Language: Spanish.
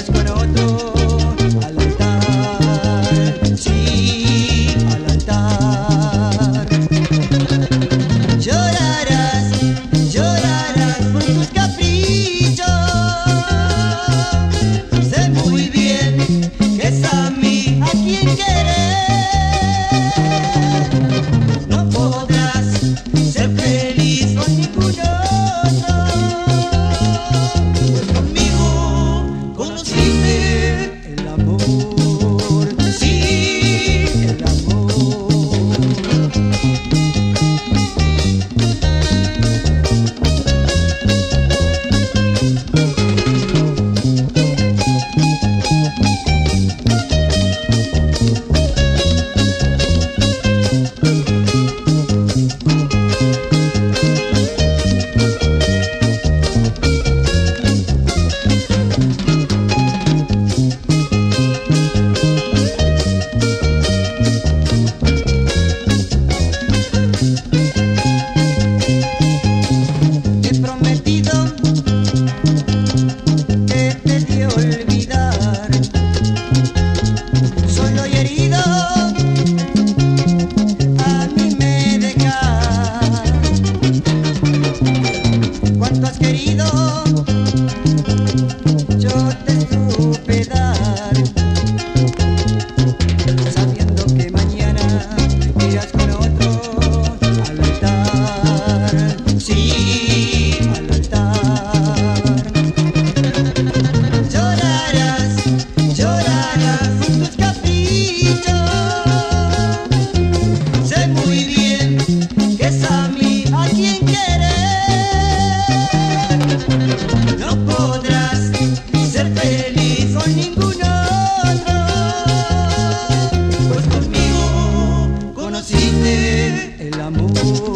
irás con otro al altar, sí, al altar. Llorarás, llorarás por tus caprichos. Sé muy bien que es a mí a quien querer. No podrás ser feliz con ningún otro. Conmigo conociste el amor, sí, el amor. Yo te supe dar, sabiendo que mañana irás con otro al altar, sí, al altar. Llorarás, llorarás por tus caprichos. Sé muy bien que es a mí a quien querer. No podrás ser feliz con ningún otro, pues conmigo conociste el amor.